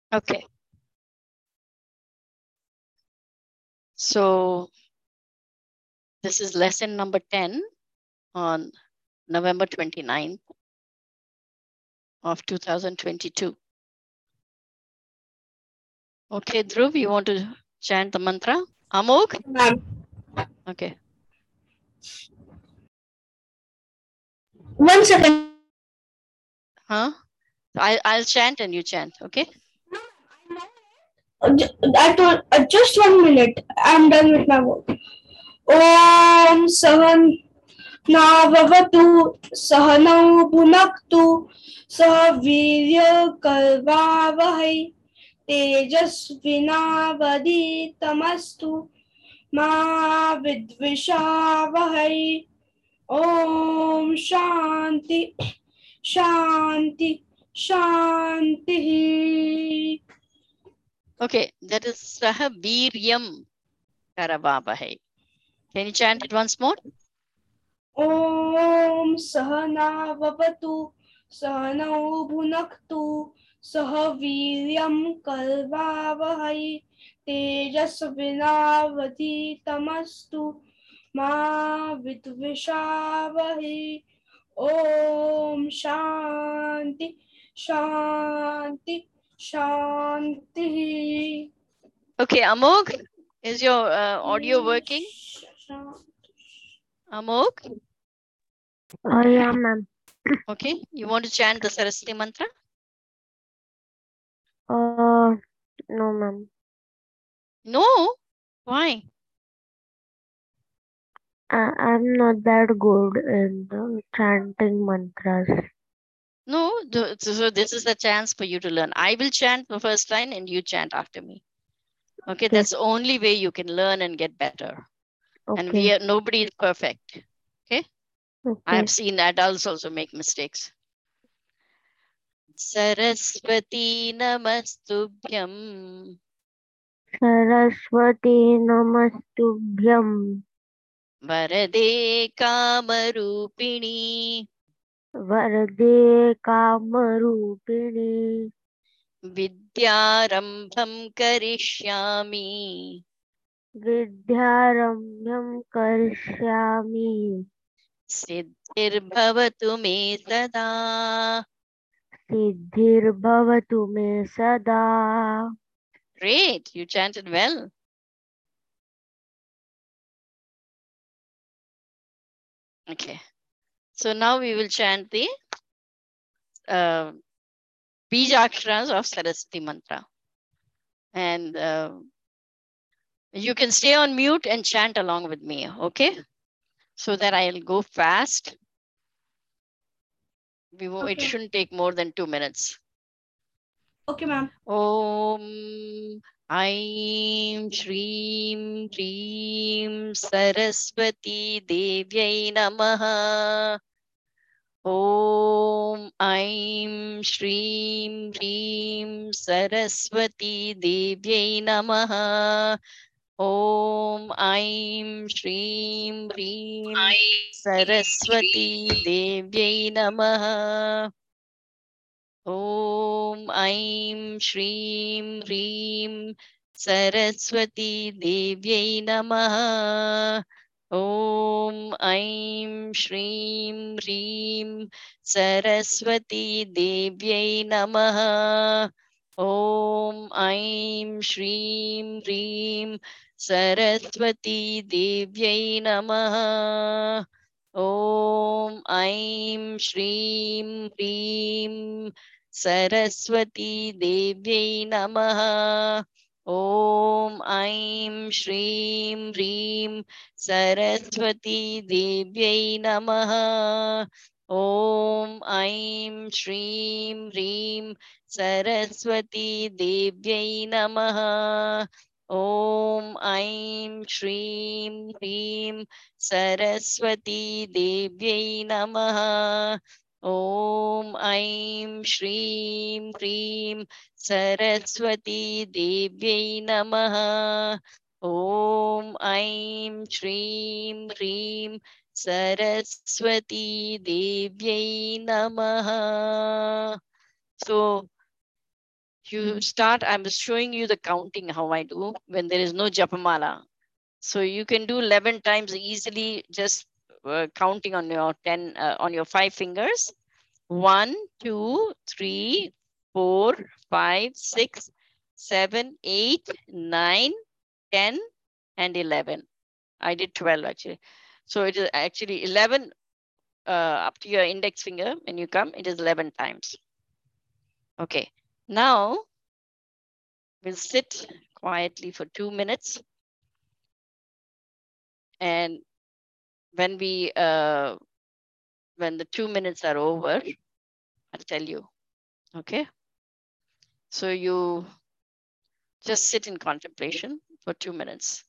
Okay. So this is lesson number 10 on November 29th of 2022. Okay, Dhruv, you want to chant the mantra? Amog? Ma'am. Okay. 1 second. Huh? I'll chant and you chant, okay? I told just 1 minute. I'm done with my work. Om Sahan Navavatu Sahanau Bhunaktu Sahaviryakarvavahai Tejasvinavaditamastu Ma Vidvishavahai. Om Shanti Shanti Shanti. Okay, that is Sahaviryam Karavavahe. Can you chant it once more? Om Sahana Vavatu Sahanau Bhunaktu Sahaviryam Kalvavahai Tejasvinavaditamastu Ma Vidvishavahai. Om Shanti Shanti Shanti. Okay, Amog, is your audio working? Amog? Yeah, ma'am. Okay, you want to chant the Saraswati mantra? No, ma'am. No? Why? I'm not that good in chanting mantras. No, so this is the chance for you to learn. I will chant the first line and you chant after me. Okay, Okay. that's the only way you can learn and get better. And Okay. nobody is perfect. Okay, I Okay. have seen adults also make mistakes. Saraswati namastubhyam Saraswati Namastubhyam Varade kamarupini Varade Kamarupini Vidyarambham karishyami Vidyarambhyam Karishyami Siddhirbhavatu me sada. Siddhirbhavatu me sada. Great, you chanted well. Okay, so now we will chant the uh, Bijaksharas of Saraswati mantra. And you can stay on mute and chant along with me, okay? So that I'll go fast. It shouldn't take more than 2 minutes. Okay, ma'am. Om Aim Shreem Shreem Saraswati Devyai Namaha. Om Aim Shreem Shreem Saraswati Devyai Namaha. Om Aim Shreem Shreem Saraswati Devyai Namaha. Om Aim Shreem Shreem Saraswati Devyai Namaha. Om Aim Shreem Shreem Saraswati Devyai Namaha. Om Aim Shreem Shreem Saraswati Devyai Namaha. Om Aim Shreem Shreem Saraswati Devyai Namaha. Om Aim Shreem Shreem Saraswati Devyai Namaha. Om Aim Shreem Shreem Saraswati Devyai Namaha. Om Aim Shreem Shreem Saraswati Devyai Namaha. Om Aim Shreem Shreem Saraswati Devyai Namaha. Om Aim Shreem Shreem Saraswati Devyai Namaha. So you start, I'm showing you the counting, how I do when there is no japamala. So you can do 11 times easily, just counting on your 10, on your 5 fingers. 1, 2, 3, 4, 5, 6, 7, 8, 9, 10, and 11. I did 12 actually. So it is actually 11 up to your index finger. When you come, it is 11 times. Okay, now we'll sit quietly for 2 minutes. And when the 2 minutes are over, I'll tell you. Okay. So you just sit in contemplation for 2 minutes.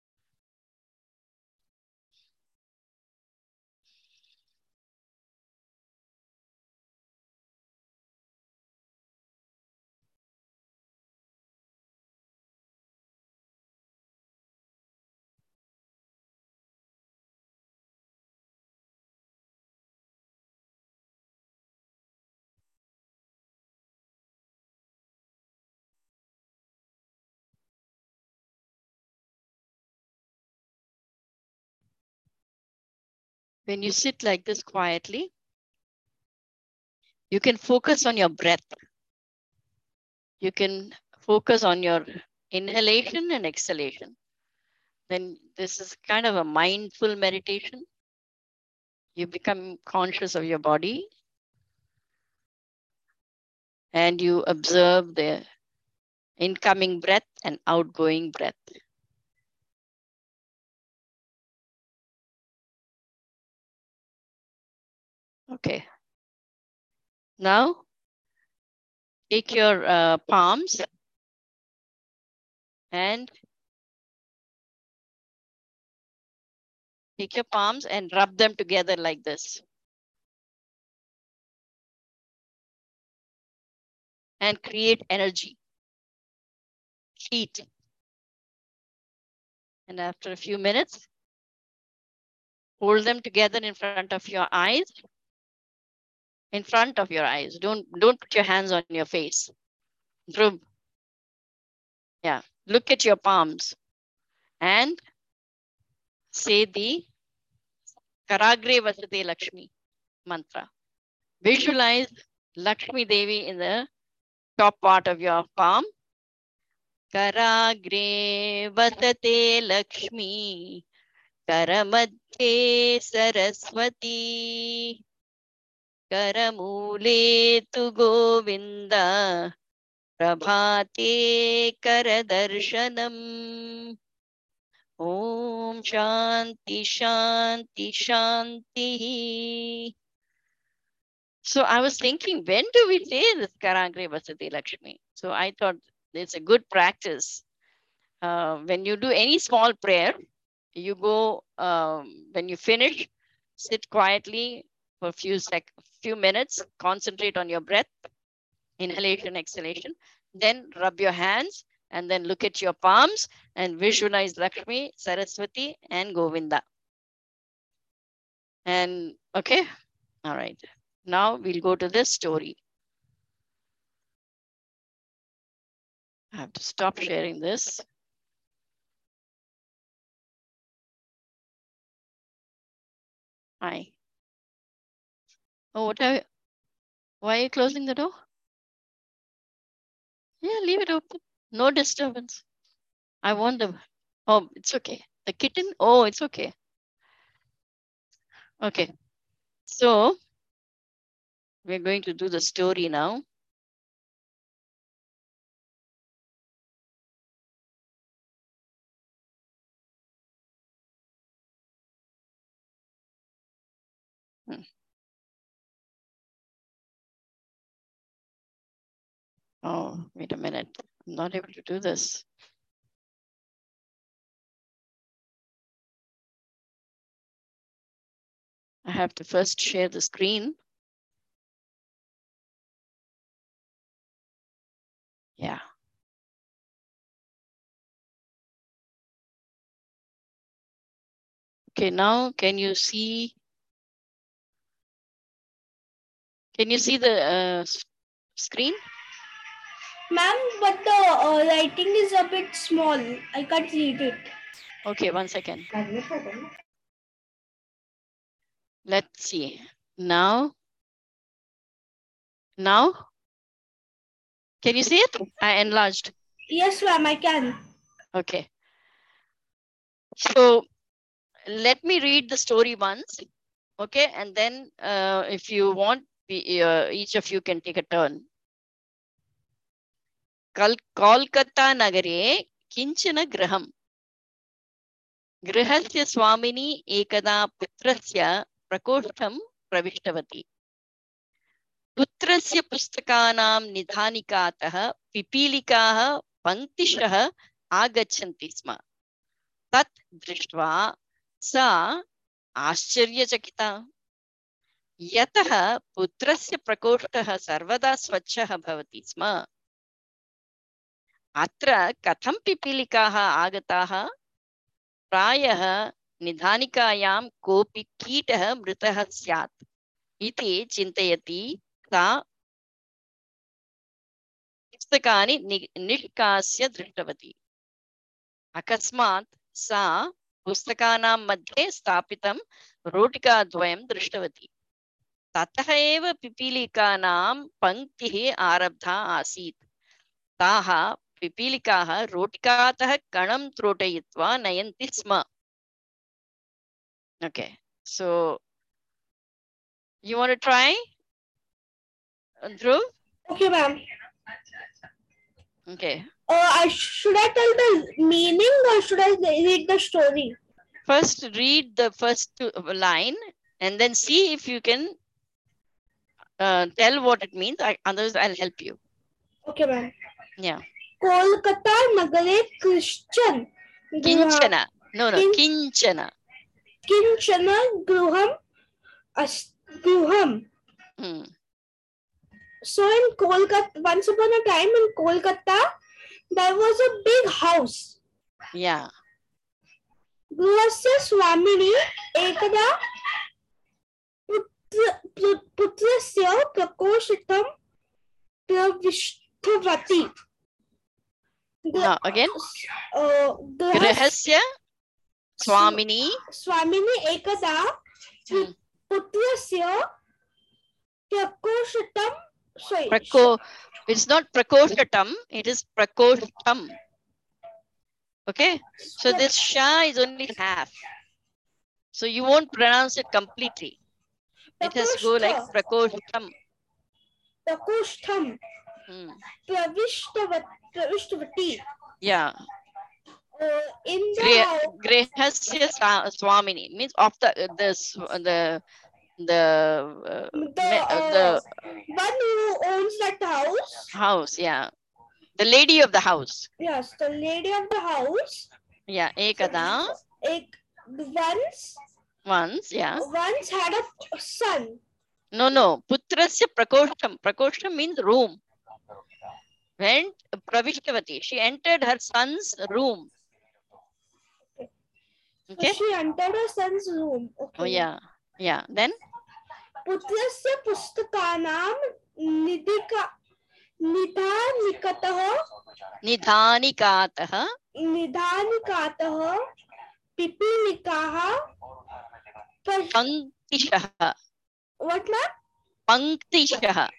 When you sit like this quietly, you can focus on your breath. You can focus on your inhalation and exhalation. Then this is kind of a mindful meditation. You become conscious of your body and you observe the incoming breath and outgoing breath. Okay. Now, take your palms and rub them together like this. And create energy, heat. And after a few minutes, hold them together in front of your eyes. In front of your eyes. Don't put your hands on your face. Dhruv. Yeah. Look at your palms and say the Karagre Vasate Lakshmi mantra. Visualize Lakshmi Devi in the top part of your palm. Karagre Vasate Lakshmi, Karamadhe Saraswati, Karamule tu Govinda, Prabhate Karadarshanam. Om Shanti Shanti Shanti. So I was thinking, when do we say this Karagre Vasati Lakshmi? So I thought it's a good practice. When you do any small prayer, you go, when you finish, sit quietly for a few minutes, concentrate on your breath, inhalation, exhalation, then rub your hands and then look at your palms and visualize Lakshmi, Saraswati, and Govinda. And okay, all right. Now we'll go to this story. I have to stop sharing this. Hi. Oh, why are you closing the door? Yeah, leave it open. No disturbance. I want the, oh, it's okay. The kitten, oh, it's okay. Okay. So we're going to do the story now. Oh, wait a minute. I'm not able to do this. I have to first share the screen. Yeah. Okay, now can you see the screen? Ma'am, but the writing is a bit small. I can't read it. Okay, one second. Let's see. Now, can you see it? I enlarged. Yes, ma'am, I can. Okay. So let me read the story once. Okay, and then if you want, each of you can take a turn. Kolkata nagare kinchana graham. गृहस्य स्वामिनी एकदा पुत्रस्य प्रकोष्ठं प्रविष्टवती. पुत्रस्य पुस्तकानां निधानिकातः पिपीलिकाः पङ्क्तिशः आगच्छन्ति स्म. तत् दृष्ट्वा सा आश्चर्यचकिता. यतः पुत्रस्य प्रकोष्ठः सर्वदा स्वच्छः भवति स्म. अत्र कथं पिपीलिकाः आगताः? प्रायः निधानिकायां कोऽपि कीटः मृतः स्यात् इति चिन्तयति सा पुस्तकानि निष्कास्य दृष्टवती. अकस्मात् सा पुस्तकानां मध्ये स्थापितं रोटिकाद्वयं दृष्टवती. ततः एव पिपीलिकानां पङ्क्तिः आरब्धा आसीत्. ताः पिपीलिकाः रोटिकातः कणं त्रोटयित्वा नयन्ति स्म. Okay, so you want to try, Dhruv? Okay, ma'am. Okay. Should I tell the meaning or should I read the story? First, read the first line and then see if you can tell what it means. Otherwise, I'll help you. Okay, ma'am. Yeah. Kolkata nagare Christian. Kinchana. No, Kinchana. Kinchana gruham. Gruham. So in Kolkata, once upon a time in Kolkata, there was a big house. Yeah. Gruhasya swamini ekada putrasya prakoshitam pravishtvati. Again. Grihasya swamini ekada putrasya prakoshitam. It's not prakoshatam, it is prakoshtam. Okay, so this sha is only half. So you won't pronounce it completely. It has to go like prakoshtam. Prakoshtam. Pravishtvati. Yeah. In the Grihasya swamini means of the one who owns that house, yeah, the lady of the house. Yes, the lady of the house. Yeah, ekada. Once, yeah. Once had a son. No. Putrasya prakoshtam. Prakoshtam means room. Went pravishtvati. She entered her son's room. Okay. So she entered her son's room. Okay. Oh yeah. Yeah. Then. Putrasya pustakanam nidhanikatah pipilikaha panktishaha. What, ma'am? Panktishaha.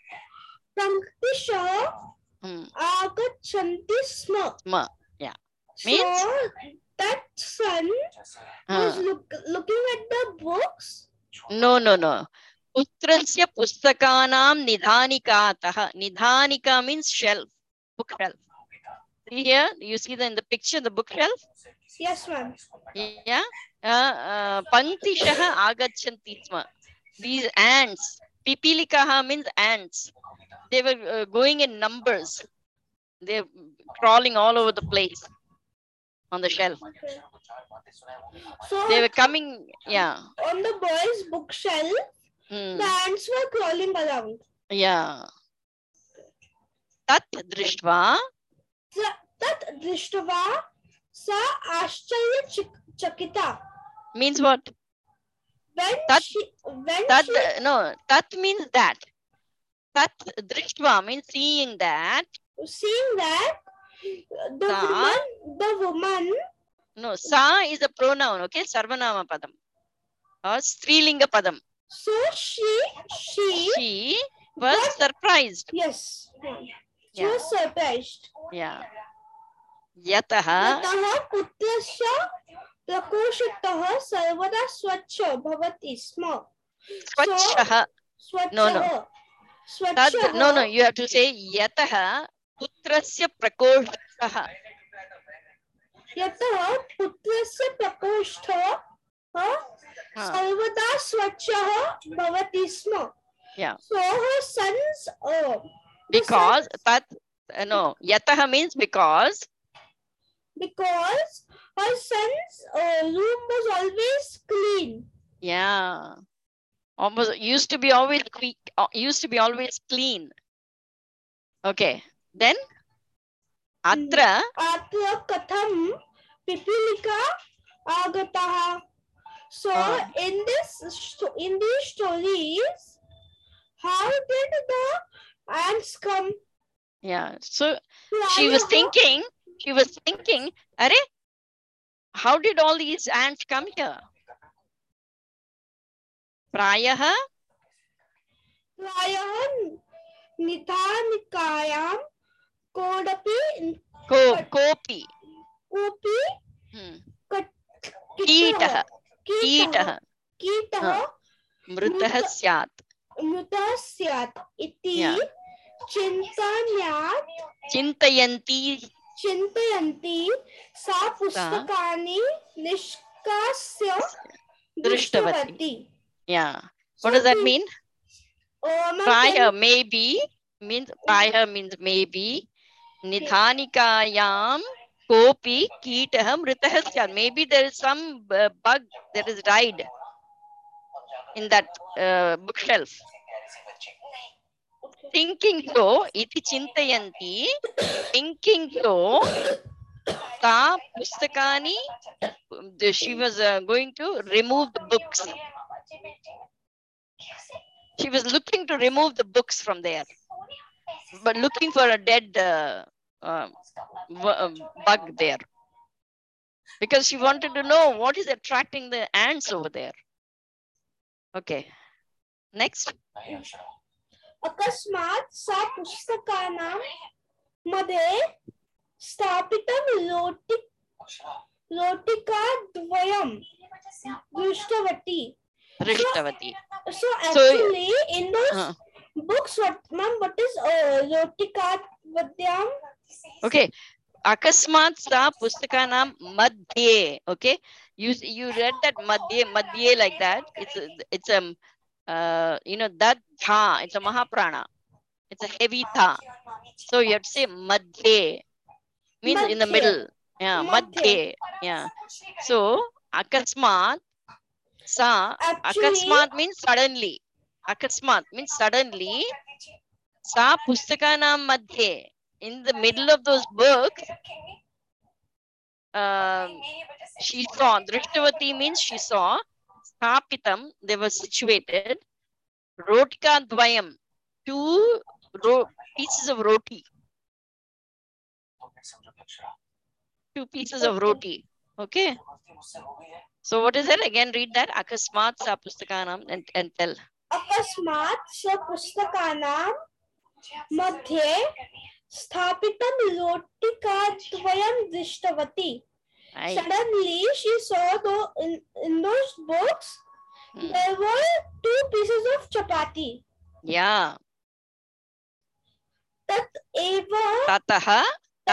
Agachanti sma. Yeah. Means? So that son was looking at the books. No. Putrasya pustakanam nidhanikatah. Nidhanika means shelf, bookshelf. See here, you see in the picture, the bookshelf? Yes, ma'am. Yeah. Panktishaha agachanti sma. These ants, pipilikaha means ants. They were going in numbers. They're crawling all over the place on the shelf. Okay. So they were coming, yeah. On the boys' bookshelf, the ants were crawling around. Yeah. Tat drishtva sa ashcharya chakita. Means what? Tat means that. Tat drishtva means seeing that. seeing that the woman. No, sa is a pronoun, okay? Sarvanama padam. Or strilinga padam. So she was surprised. Yes. She Yeah. was surprised. Yeah. Yataha पुत्रस्य प्रकोष्ठः सर्वदा स्वच्छ भवति स्म. swachha. No. No, you have to say yataha putrasya prakoshtaha. यतः पुत्रस्य प्रकोष्ठः सर्वदा स्वच्छः भवति स्म. Yeah. So her sons because that no yataha means because her son's room was always clean. Yeah. Almost used to be always clean. Okay. Then atra katham pipilika agataha. So in these stories, how did the ants come? Yeah. So she was thinking, Are, how did all these ants come here? Prayaha Nithanikayam kodapi kopi Kitah mrutah syat iti Chintayanti sa pustakani nishkasya drishtavati. Yeah. What does that mean? Praya maybe means maybe. Nidhanikayam kopi kitah mritah syat. Maybe there is some bug that is died in that bookshelf. Thinking so, iti chintayanti, thinking so, ta pustakani, she was going to remove the books. She was looking to remove the books from there, but looking for a dead bug there. Because she wanted to know what is attracting the ants over there. Okay. Next. Akasmat sa pustakanam madhe stapitam lotika dvayam drishtavati. So actually in those books, what is lotika dvayam? Okay. Akasmat sa pustakanam madhye. Okay. You read that madhye like that. It's that tha, it's a mahaprana. It's a heavy tha. So you have to say madhye, means in the middle. Yeah, madhye. Yeah. So akasmat sa, akasmat means suddenly. Akasmat means suddenly. Sa pustakanam madhye, in the middle of those books, she saw. Drishtavati means she saw. Sthapitam, they were situated. Rotika dvayam, two pieces of roti. Two pieces of roti. Okay. So what is it? Again, read that. Akasmat sa pustakanam and tell. Akasmat sa pustakanam madhye sthapitam rotika dvayam drishtavati. Suddenly, she saw in those books, there were two pieces of chapati. Yeah. Tataha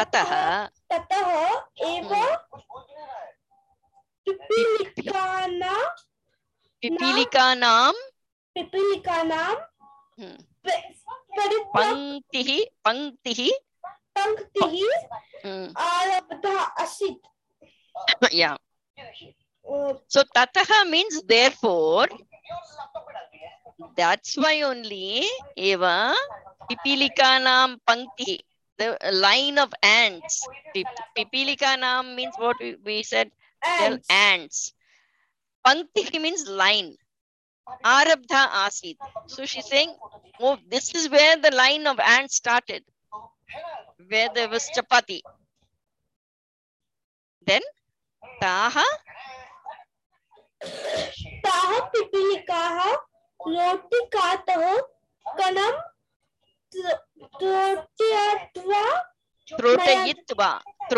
eva pipilikanam panktihi arabdha asit. Yeah. So tataha means therefore. That's why only eva pipilikanam pankti, the line of ants. Pipilikanam means what we said. Ants. Pankti means line. Arabdha asit. So she's saying, oh, this is where the line of ants started. where there was chapati. Then taha पिपीलिकाः रोटिकातः कणं त्रोटयित्वा trotayitva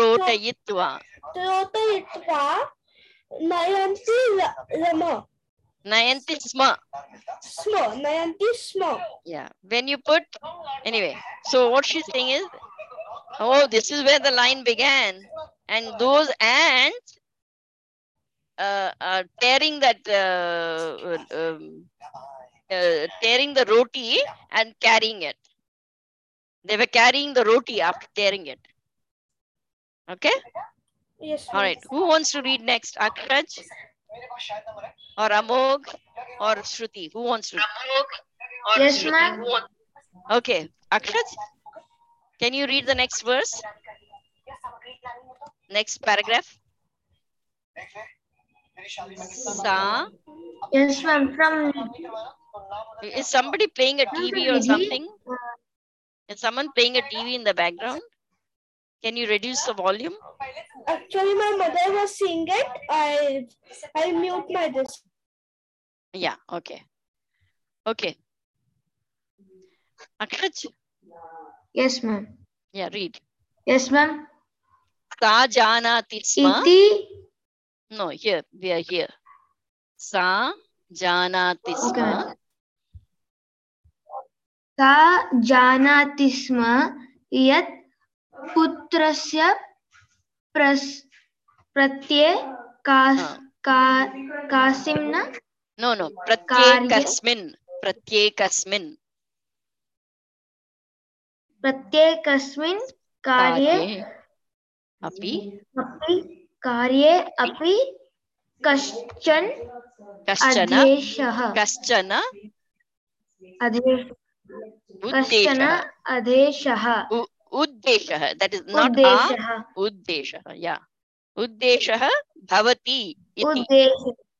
नयन्ति nayanti sma. नयन्ति स्म. Yeah, when you put, anyway, so what she's saying is, oh, this is where the line began, and those ants tearing that tearing the roti and carrying it. They were carrying the roti after tearing it. Okay. Yes, All right. Who wants to read next? Akshraj or Amog or Shruti? Who wants to read? Yes, ma'am. Okay. Akshraj, can you read the next verse? Next paragraph. Sa. Yes, ma'am. From Is somebody playing a TV or Nidhi. something? Is someone playing a TV in the background? Can you reduce the volume? Actually, my mother was seeing it. I mute my this. Yeah. Okay. Okay. Akshraj. Yes, ma'am. Yeah. Read. Yes, ma'am. Sa janati sma. Iti. No, here. We are here. Sa janati Okay, sma. ma'am. Sa janati sma yat putrasya pratye kasimna. No, no. Pratyekasmin. Pratyekasmin. प्रत्येकस्मिन् कार्ये अपि कश्चन आदेशः उद्देशः, that is not उद्देशः, yeah, उद्देशः भवति इति.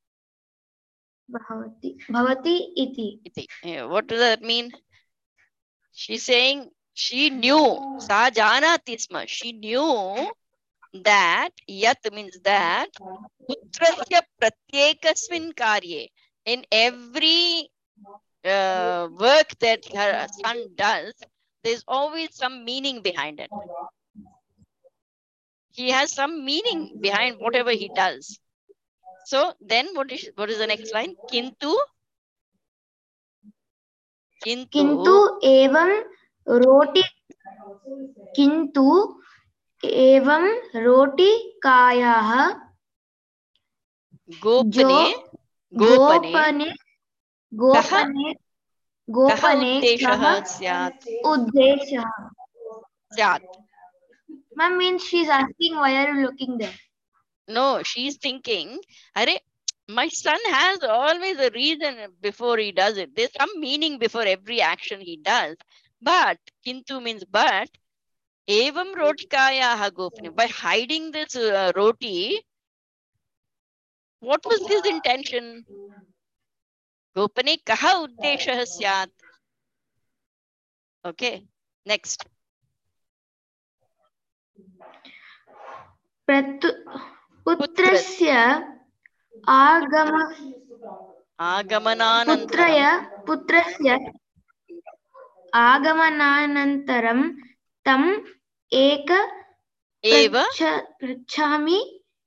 भवति इति. What does that mean? She's saying she knew, sa janati sma, she knew that, yat means that, putrasya pratyekasmin karye, in every work that her son does, there's always some meaning behind it. He has some meaning behind whatever he does. So then what is the next line? Kintu एवं रोटिकायाः गोपने उद्देशः स्यात्. Ma'am, means she's asking why are you looking there? No, she's thinking, my son has always a reason before he does it. There's some meaning before every action he does. But, kintu means but, evam rotikayaha gopane. By hiding this roti, what was his intention? Gopane kaha uddeshah syat. Okay, next. पुत्रस्य आगमनानन्तरं तम् पृच्छामि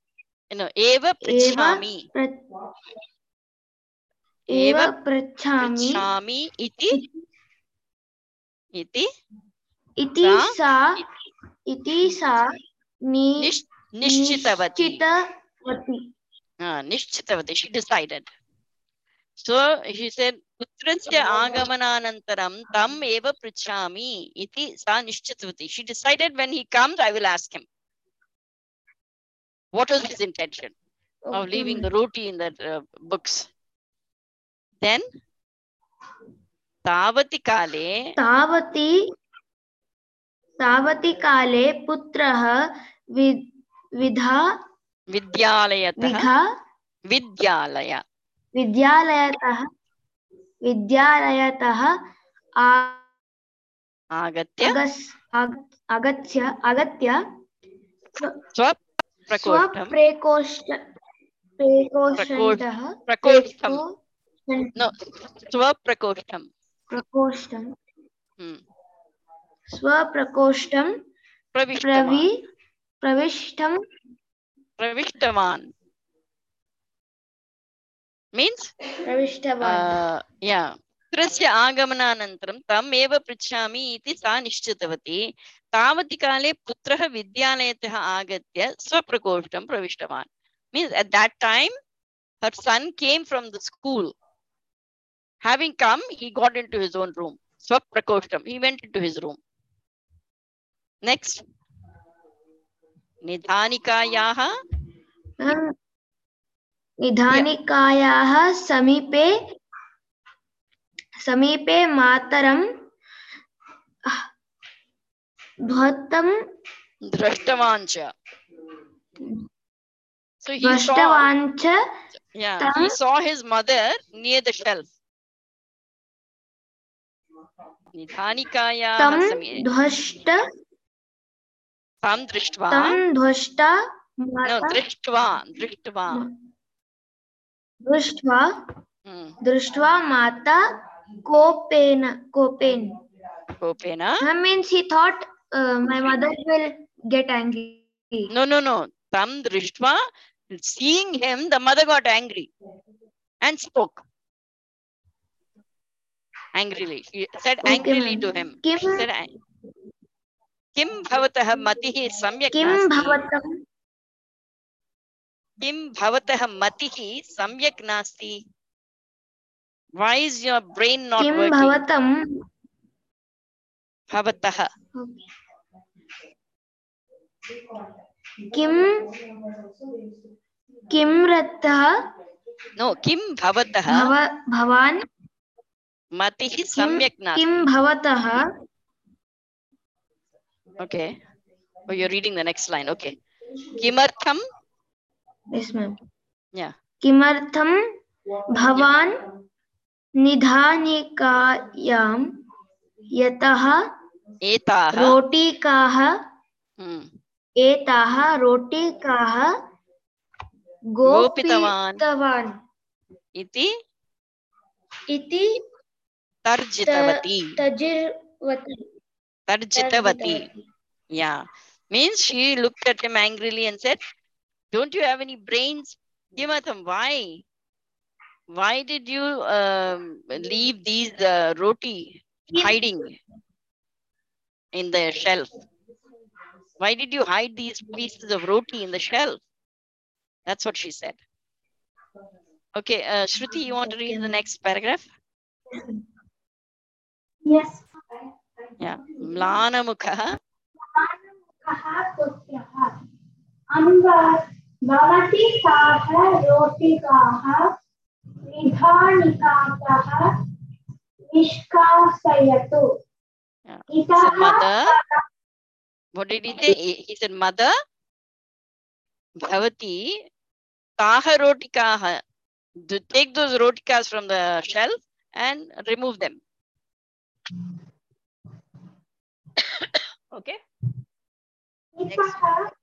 इति सा Nishchitavati. She decided. So she said, Putrasya agamananantaram tam eva prichami iti sa nishchitavati. She decided when he comes, I will ask him. What was his intention of leaving the roti in the books? Then, Tavati kale putrah विद्यालयतः आगत्य आगत्य स्वप्रकोष्ठं प्रकोष्ठः प्रकोष्ठं no स्वप्रकोष्ठं प्रकोष्ठं स्वप्रकोष्ठं प्रविष्टवान् means yeah पुत्रस्य आगमनानन्तरं तम् एव पृच्छामि इति सा निश्चितवती तावति काले पुत्रः विद्यालयतः आगत्य स्वप्रकोष्ठं प्रविष्टवान् means at that time her son came from the school. Having come, he got into his own room. Swaprakoshtam. He went into his room. Next. Nidhanikayaha समीपे मातरं दृष्टवाञ्च. So he saw his mother near the shelf. Nidhanikayaha समीपे दृष्ट्वा माता कोपेन that means he thought my mother will get angry. No. Tam drishtva, seeing him, the mother got angry and spoke angrily. She said angrily to him. She said, Kim bhavatah matihi samyak nasti. Kim bhavatah matihi samyak nasti. Why is your brain not working? Bhavatah. Kim rattah. No, Kim bhavatah. Bhavan. Matihi samyak nasti. Kim bhavatah. Okay. Oh, you're reading the next line. Okay. Kimartham. Yes, ma'am. Yeah. Kimartham bhavan nidhanikayam yataha rotikaha etaha rotikaha gopitavan iti tarjitavati. Yeah. Means she looked at him angrily and said, don't you have any brains? Kimartham, why? Why did you leave these roti hiding in the shelf? Why did you hide these pieces of roti in the shelf? That's what she said. Okay, Shruti, you want to read the next paragraph? Yes. Yeah. Mlanamukha. भवति ताः रोटिकाः निधानिकातः निष्कासयतु. He said, mother. What did he say? He said, mother. Bhavati taha rotikaha. Take those rotikas from the shelf and remove them. Okay. Next.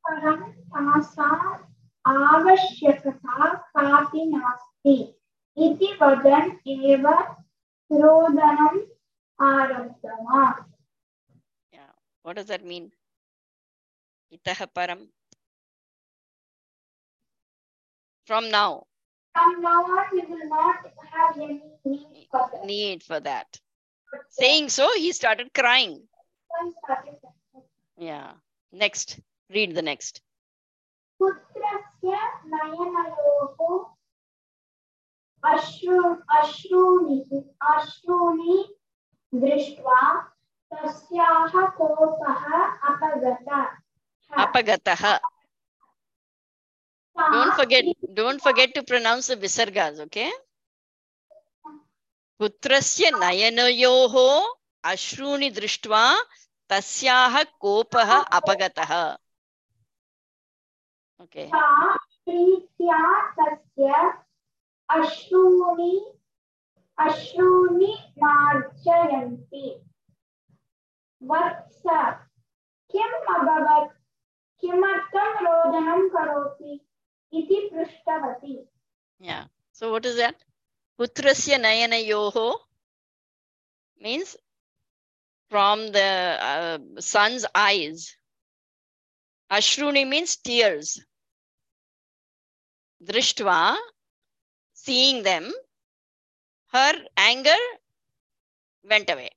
आवश्यकता कापि नास्ति इति वदन् एव रोदनम् आरब्धवान्. Yeah. What does that mean? Itah param. From now. From now on, we will not have any need for that. Saying so, he started crying. Yeah. Next. Read the next. पुत्रस्य नयनयोः अश्रूणि दृष्ट्वा तस्याः कोपः अपगतः. Don't forget to pronounce the visargas, okay? Putrasya nayanayoho ashruni drishtva tasyaha kopaha apagataha. Okay. अश्रूणि मार्जयन्ति. वत्स किम् अभवत् किमर्थं रोदनं करोति इति पृष्टवती. Yeah. So what is that? Putrasya nayanayoho means from the son's eyes. Ashruni means tears. Drishtva, seeing them, her anger went away.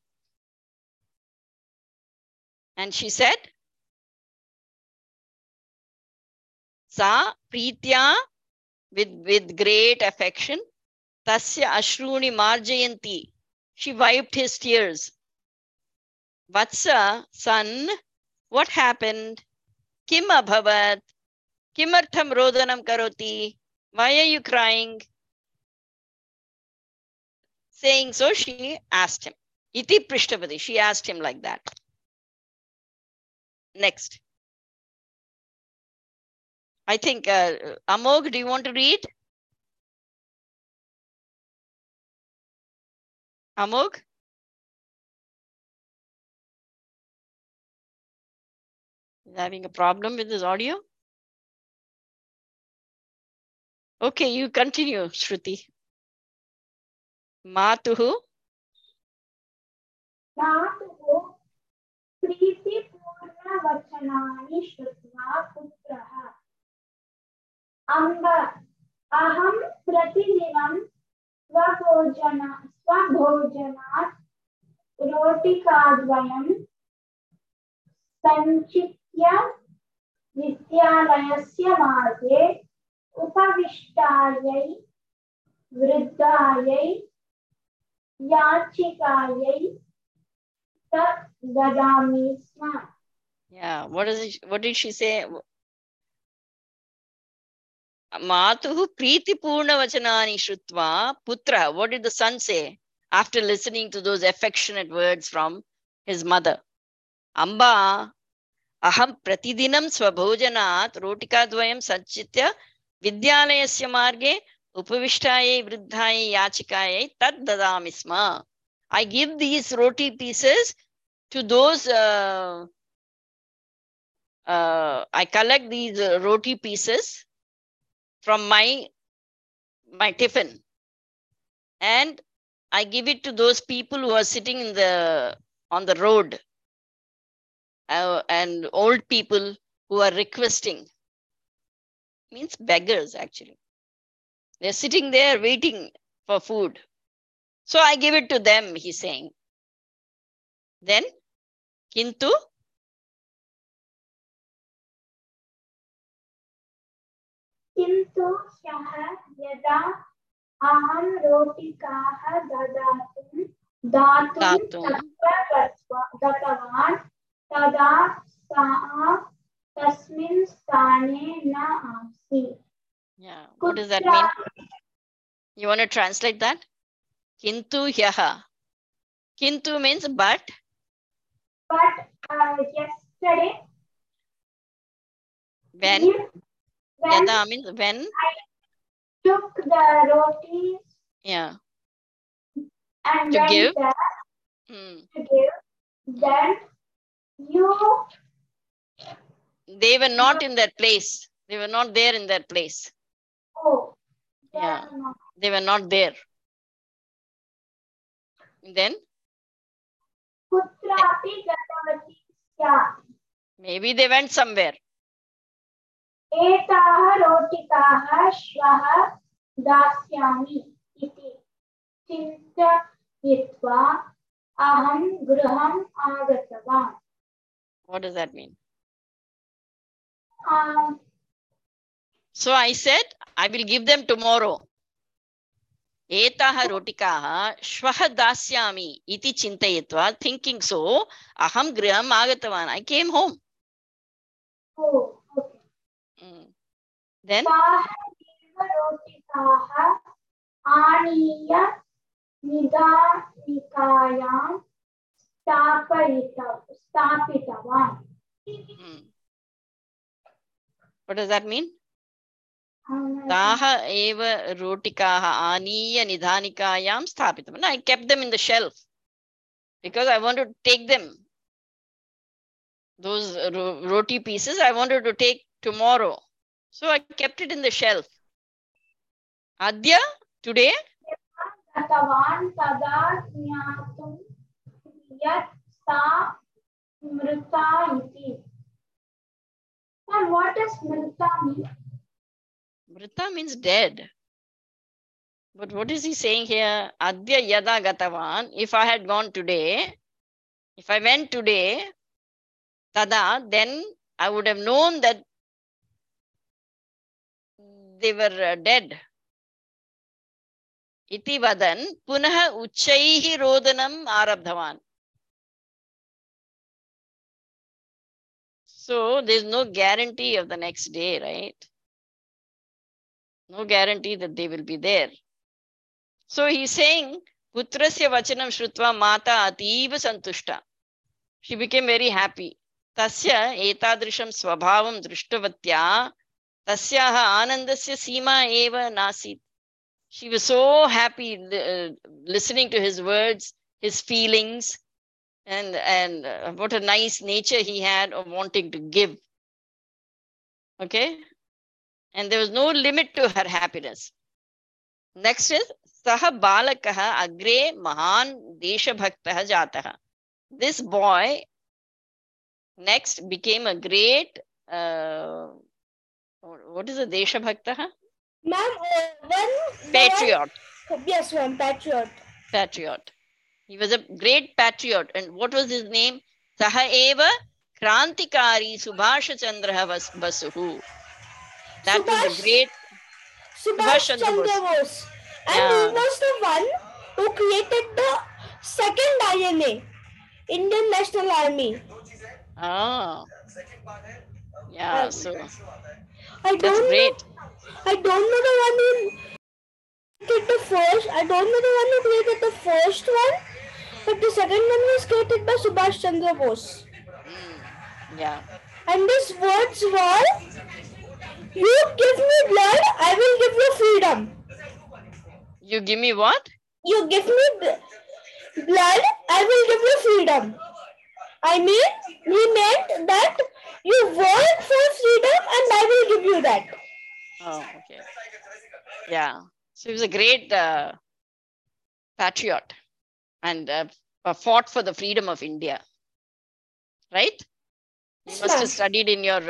And she said, Sa Pritya, with great affection, Tasya Ashruni Marjayanti. She wiped his tears. Vatsa, son, what happened? Kim abhavat? Kimartham rodanam karoti? Why are you crying? Saying so, she asked him. Iti Prishtavati. She asked him like that. Next. I think, Amog, do you want to read? Amog? Is having a problem with his audio? Okay, you continue, Shruti. Matuhu. मातुः प्रीतिपूर्णवचनानि श्रुत्वा पुत्रः अम्ब अहं प्रतिदिनं स्वभोजनात् रोटिकाद्वयं सञ्चित्य विद्यालयस्य मार्गे उपविष्टायै वृद्धायै याचिकायै तत् ददामि स्म. Yeah, what did she say? Matuhu Priti Purna Vachanani Shrutva Putra. What did the son say after listening to those affectionate words from his mother? Amba Aham Pratidinam Swabhojanat Rotikadvayam Sanchitya Vidyalayasya Marge Upavishtaye Vriddhaye Yachikaye Tad Dadami Sma. I give these roti pieces to those I collect these roti pieces from my tiffin, and I give it to those people who are sitting on the road, and old people who are requesting. Means beggars, actually. They're sitting there waiting for food. So I give it to them, he's saying. Then, Kintu किन्तु ह्यः यदा अहं रोटिकाः दातुं तत्र गतवान् तदा सा तस्मिन् स्थाने न आसीत्. Yeah, what does that mean? You want to translate that? Kintu hyaha. Kintu means but. But yesterday. When? Yada means when. I took the rotis. Yeah. And to went give. there to give. Then they were not in that place. They were not there in that place. Oh. Yeah. They were not there. And then? Maybe they went somewhere. एताः रोटिकाः श्वः दास्यामि इति चिन्तयित्वा अहं गृहम् आगतवान्. What does that mean? So I said, I will give them tomorrow. Etaha rotikaha shvaha dasyami iti chintayitva, thinking so, aham griham agatavan. I came home. Oh, okay. Then? रोटिकाः आनीय निदानिकायां स्थापितवान्. What does that mean? Taha eva rotikaha aniya nidhanikayam sthapitam. I kept them in the shelf because I want to take them Those roti pieces I wanted to take tomorrow. So I kept it in the shelf. Adya, today? Gatavan tada jnatum yat sa mrita iti. And what does mrita mean? Mrita means dead. But what is he saying here? Adya yada gatavan. If I had gone today, if I went today, tada, then I would have known that they were dead. Iti vadan punaha uchaihi rodanam arabdhavan. So there's no guarantee of the next day, right? No guarantee that they will be there. So he's saying, Putrasya vachanam shrutva mata ativa santushta. She became very happy. Tasya etadrisham swabhavam drishtavatya tasyaha anandasya sima eva nasit. She was so happy listening to his words, his feelings, and what a nice nature he had of wanting to give. Okay? And there was no limit to her happiness. Next is Saha Balakaha Agre Mahan Deshabhaktaha Jataha. This boy next became a great what is a Deshabhaktaha? Ma'am, Patriot. Yes, ma'am, patriot. Patriot. He was a great patriot. And what was his name? Saha Eva Krantikari Subhasha Chandraha Basuhu. That was the great Subhash Chandra Chandra Bose. Bose. And Yeah. he was the one who created the second INA, Indian National Army. Oh. Yeah, so I that's don't great. know. I don't know the one who created the first. I don't know the one who created the first one, but the second one was created by Subhash Chandra Bose. Yeah. And his words were, "You give me blood, I will give you freedom. You give me what? You give me blood, I will give you freedom." I mean, he meant that you work for freedom and I will give you that. Oh, okay. Yeah. So he was a great patriot and fought for the freedom of India. Right? You must have studied in your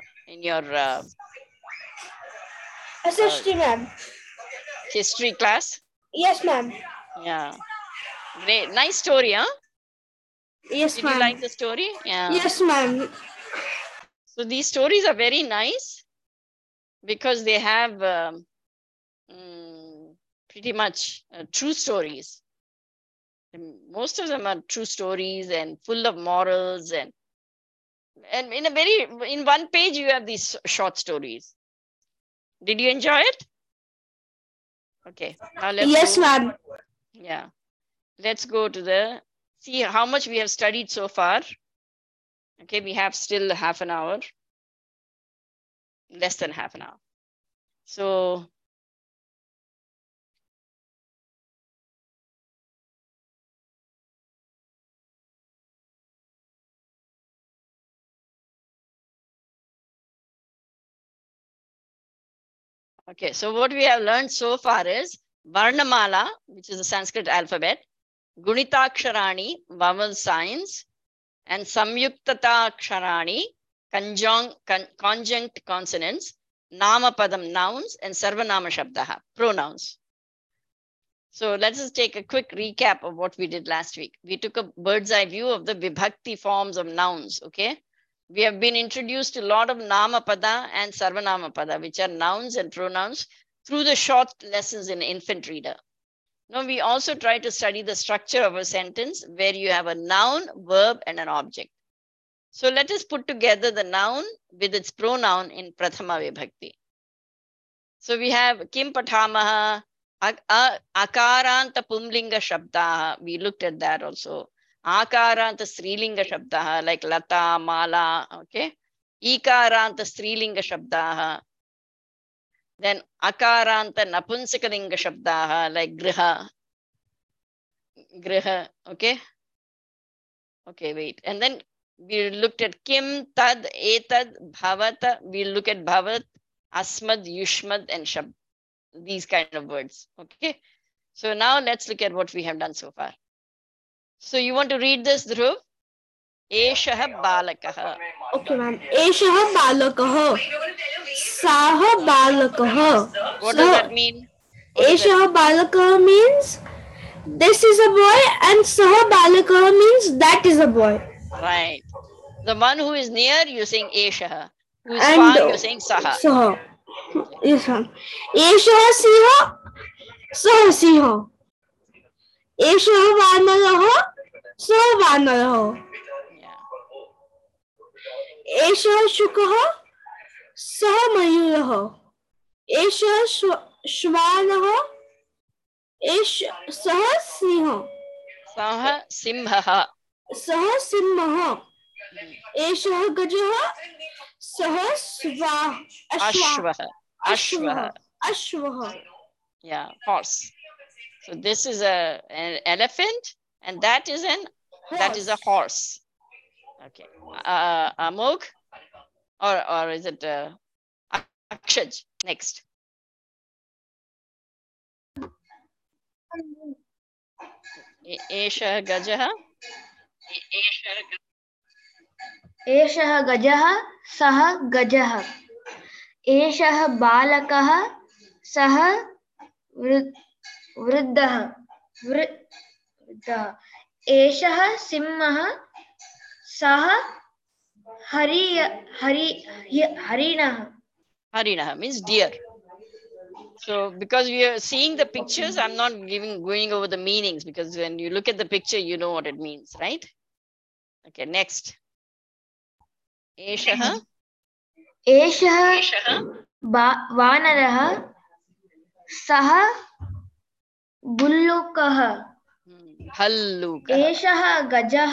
SST, ma'am. history class. Yes, ma'am. Yeah. Great. Nice story, huh? Yes, Did ma'am. you like the story? Yeah. Yes, ma'am. So these stories are very nice because they have pretty much true stories. And most of them are true stories and full of morals and in one page you have these short stories. Did you enjoy it? Okay. Now let's Yes, go. ma'am. Yeah. Let's go to see how much we have studied so far. Okay, we have still half an hour. Less than half an hour. So okay, so what we have learned so far is Varnamala, which is the Sanskrit alphabet, Gunitaksharani, vowel signs, and Samyuktataksharani, conjunct consonants, Namapadam nouns, and Sarvanama Shabdaha, pronouns. So let us take a quick recap of what we did last week. We took a bird's eye view of the Vibhakti forms of nouns, okay? We have been introduced to a lot of Namapada and Sarvanamapada, which are nouns and pronouns, through the short lessons in infant reader. Now we also try to study the structure of a sentence where you have a noun, verb, and an object. So let us put together the noun with its pronoun in Prathama Vibhakti. So we have Kim Pathamaha, Akaranta Pumlinga Shabdaha. We looked at that also. Akaranta Strilinga Shabdaha, like Lata, Mala, okay? Ikaranta Strilinga Shabdaha. Then Akaranta Napunsakalinga Shabdaha, like Griha. Griha, okay? Okay, wait. And then We looked at kim, tad, etad, bhavata. We look at bhavat, asmad, yushmad, and shab. These kind of words. Okay. So now let's look at what we have done so far. So you want to read this, Dhruv? Eshaha balakaha. Okay, ma'am. Eshaha balakaha. Saha balakaha. What does that mean? Eshaha balakaha means this is a boy, and Saha balakaha means that is a boy. Right. The one who is near, you're saying Eshaha. Who is And far, you're saying Saha. Saha. Yes, ma'am. Eshaha siha. Saha siha. Eshaha vanaraha. Saha vanaraha. Yeah. Eshaha shukaha. Saha mayuraha. Eshaha shvanaha. Saha siha. Saha simhaha. Saha simhaha. Eshaha gajaha. Saha Ashvaha. Ashvaha. Ashvaha. Yeah, horse. So this is an elephant, and that is a horse. Okay. Amog, or is it Akshaj? Next. Esha gajaha. एषः गजः सः गजः एषः बालकः सः वृद्धः एषः सिंहः सः हरिणः. Harinah means deer. So because we are seeing the pictures, I'm not going over the meanings, because when you look at the picture, you know what it means, right? Okay, next. Eshaha. एषः वानरः सः बुल्लुकः. Bhallukah. एषः गजः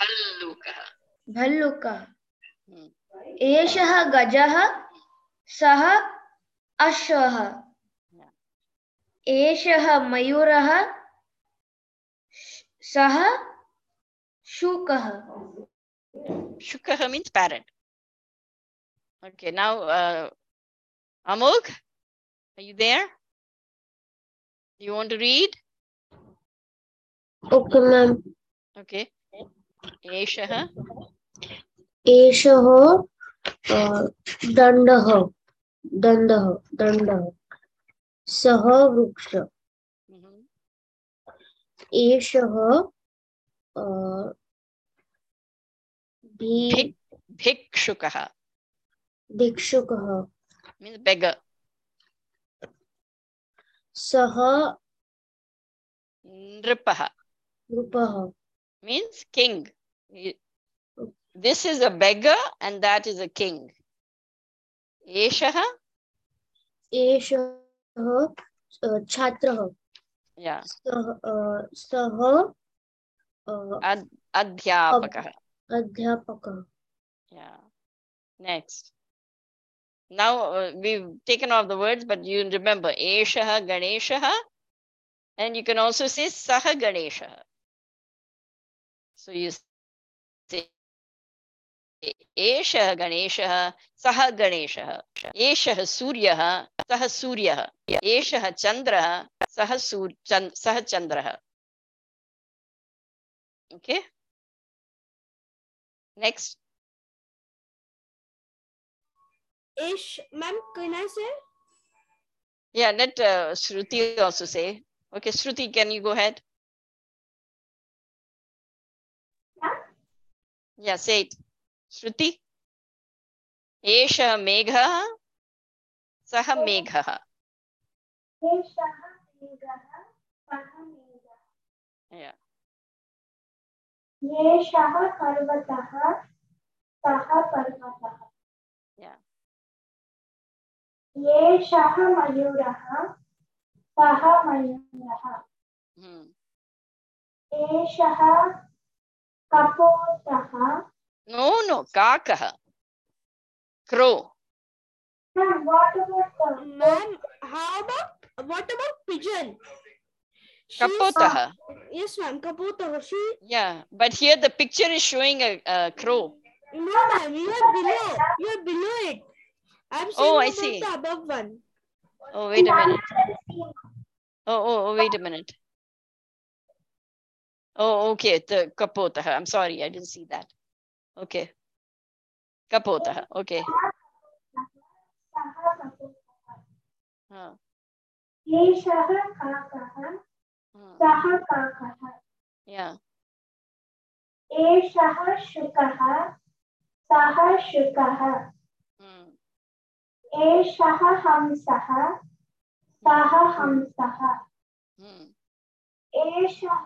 भल्लुकः. एषः गजः सः अश्वः. एषः मयूरः सः शुकः. Shukah means parrot. Okay, now Amog, are you there? You want to read? Okay, ma'am. Okay. Eshaha. एषः दण्डः सः वृक्ष. एषः Bhikshukah भिक्षुकः. means beggar. सः Nripaha नृपः. means king. This is a beggar and that is a king. Eshaha. एषः छात्रः. Yeah. सः Adhyapakah. अध्यापकः. Yeah. Next. Now we've taken off the words, but you remember Eshaha Ganeshaha, and you can also say Saha Ganeshaha. So you say Eshaha Ganeshaha, Saha Ganeshaha. Eshaha Suryaha, Saha Suryaha. Eshaha Chandraha, Saha Chandraha. Okay. Next. Ma'am, can I say? Yeah, let Shruti also say. Okay, Shruti, can you go ahead? Yeah, say it. Shruti. Esha Megha, Saha Megha. Yeah. Yeshaha Parvataha, Saha Parvatah. Yeah. Yeshaha Mayuraha, Saha Mayuraha. Eshaha Kapotaha. No, Kakaha. Crow. Ma'am, what about what about pigeon? Kapotah. Yes, ma'am. Kapotah. She. Yeah, but here the picture is showing a crow. No, ma'am. You are below. You are below it. I'm saying Oh, I about see. the above one. Oh, wait a minute. Oh, wait a minute. Oh, okay. The Kapotah. I'm sorry, I didn't see that. Okay. Kapotah. Okay. Huh. एषः काकः सः काकः Yeah. एषः शुकः सः शुकः Hmm. एषः हंसः सः हंसः Hmm. एषः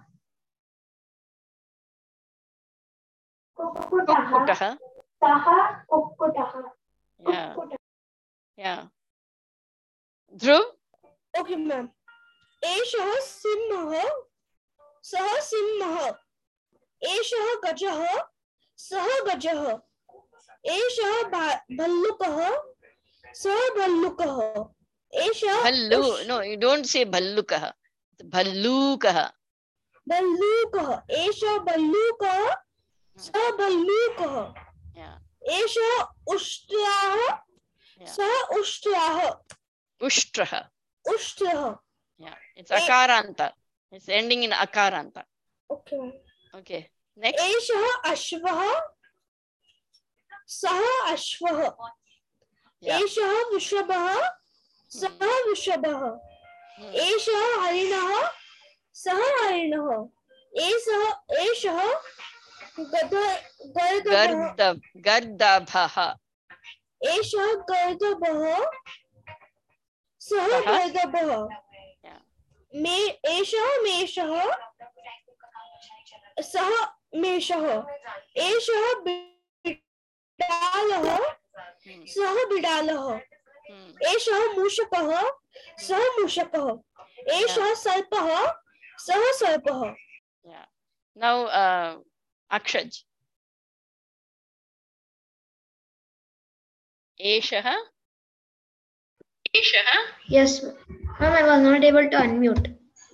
कुक्कुटः Kukkutah. सः कुक्कुटः Yeah. Yeah. Dhruv? Okay ma'am एषः सिंहः सः सिंहः एषः गजः सः गजः एषः भल्लुकः सः भल्लुकः एषः Bhallu. No, you don't say Bhallukah. Bhallukah. भल्लूकः एषः भल्लूकः सः भल्लूकः Yeah. एषः उष्ट्रः Yeah. सः उष्ट्रः Ushtrah. उष्ट्रः Yeah. It's Akaranta. It's ending in Akaranta. Okay Okay. Next. एषः अश्वः सः अश्वः Yeah. एषः वृषभः सः वृषभः Hmm. एषः हरिणः सः हरिणः एषः गर्दभः Gardabha. एषः गर्दभः सः सः? गर्दभः Yeah. एषः मेषः सः मेषः एषः बिडालः Hmm. सः बिडालः Hmm. एषः मूषकः सः मूषकः एषः सर्पः सः सर्पः Yeah. Now, Akshaj. Eshah. Yes, ma'am, I was not able to unmute.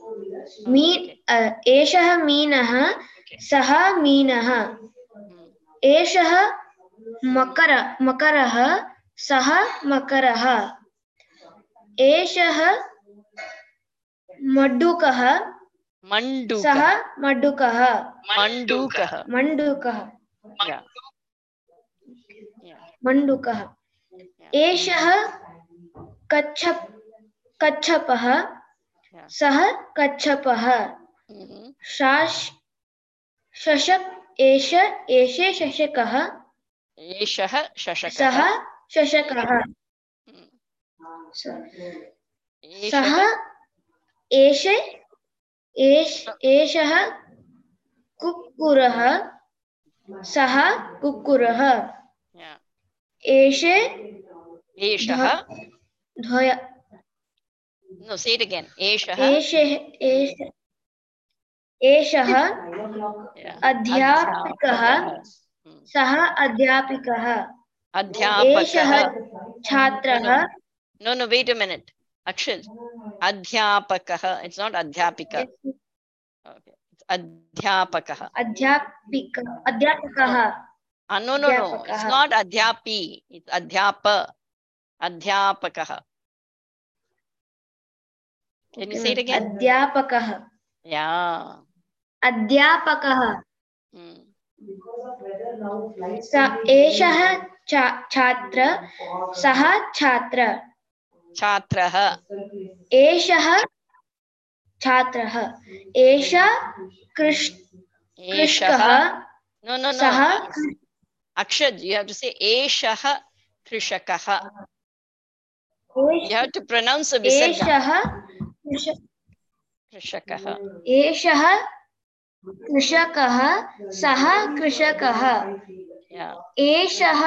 एषः मीनः सः मीनः एषः मकरः सः मकरः एषः मण्डूकः सः मण्डूकः मण्डूकः Yeah. Yeah. मण्डूकः एषः कच्छपः Yeah. सः कच्छपः Mm-hmm. शशक एषे शशकः Eshah Shashakah. सः शशकः Hmm. सः Eshah. एषः कुक्कुरः सः कुक्कुरः Yeah. एषे Eshah. ध्वय No, say it again. Eshah. एषः Yeah. अध्यापकः Hmm. सः अध्यापिकः एषः Adhyapakah. छात्रः No, wait a minute. Akshaj. Adhyapakah. It's not Adhyapika. Okay. It's Adhyapakah. अध्यापकः No. It's not Adhyapi. It's Adhyapa. Adhyapakah. Can you say it again? अध्यापकः Yeah. अध्यापकः Hmm. एषः छात्र सः छात्र Chatrah. एषः छात्रः एषः कृषकः No. सः Akshad, you have to say Eshah Krishakah. You have to pronounce the Visarga. Krishakah. एषः कृषकः सः कृषकः Yeah. एषः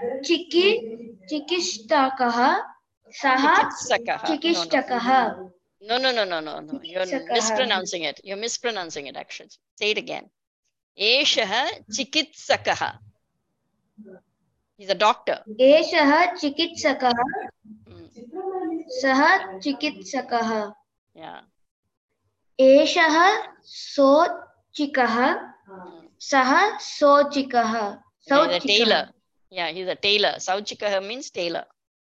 चिकित्सकः सः Chikitsakah. चिकित्सकः No. You're mispronouncing it. You're mispronouncing it, actually. Say it again. Eshah Chikitsakah. He's a doctor. एषः चिकित्सकः Hmm. सः चिकित्सकः Yeah. एषः सोचिकः सः सोचिकः Yeah, he's a tailor. Yeah, he's a tailor. Sauchikaha means tailor.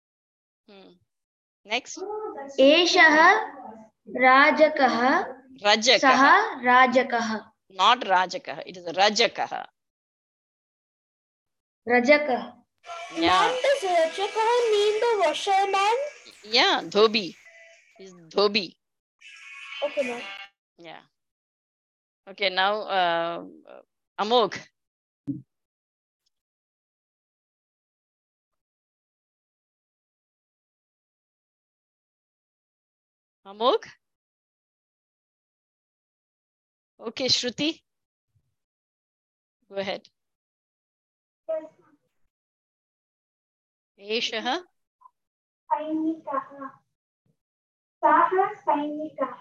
Next. एषः राजकः सः Rajakaha. राजकः Not Rajakaha. It is Rajakaha. रजकः Yeah. Ma'am, does Rajakaha mean the washerman? Yeah, Dhobi. He's Dhobi. Okay, ma'am. Yeah. Okay, now Amog. Amog? Okay, Shruti. Go ahead. Eshaha. सैनिकः सः सैनिकः